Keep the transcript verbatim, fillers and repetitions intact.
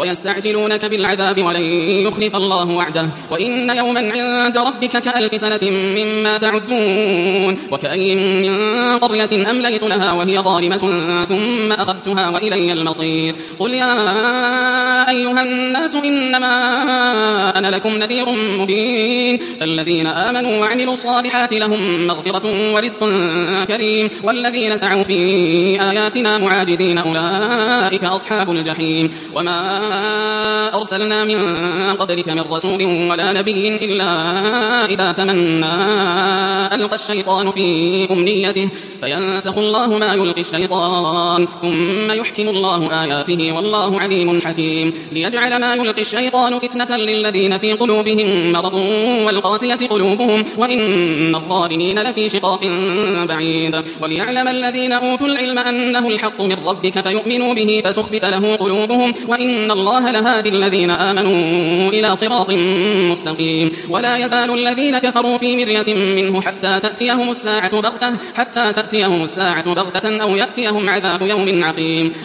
ويستعجلونك بالعذاب ولن يخلف الله وعده وإن يوما عند ربك كألف سنة مما تعدون وكأي من قرية أمليت لها وهي ظالمة ثم أخذتها وإلي المصير قل يا أيها الناس إنما أنا لكم نذير مبين فالذين آمنوا وعملوا الصالحات لهم مغفرة ورزق كريم والذين سعوا في آياتنا معاجزين أولئك أصحاب الجحيم وما أرسلنا من قبلك من رسول ولا نبي إلا إذا تمنى ألقى الشيطان في أمنيته فينسخ الله ما يلقي الشيطان ثم يحكم الله آياته والله عليم حكيم ليجعل ما يلقي الشيطان فتنة للذين في قلوبهم مرض والقاسية قلوبهم وإن الظالمين لفي شقاق بعيد وليعلم الذين أوتوا العلم أنه الحق من ربك فيؤمنوا به فتخبت له قلوبهم وإن الله لهادي الذين آمنوا إلى صراط مستقيم ولا يزال الذين كفروا في مرية منه حتى تأتيهم الساعة بغتة حتى تأتيهم الساعة بغتة أو يأتيهم عذاب يوم عقيم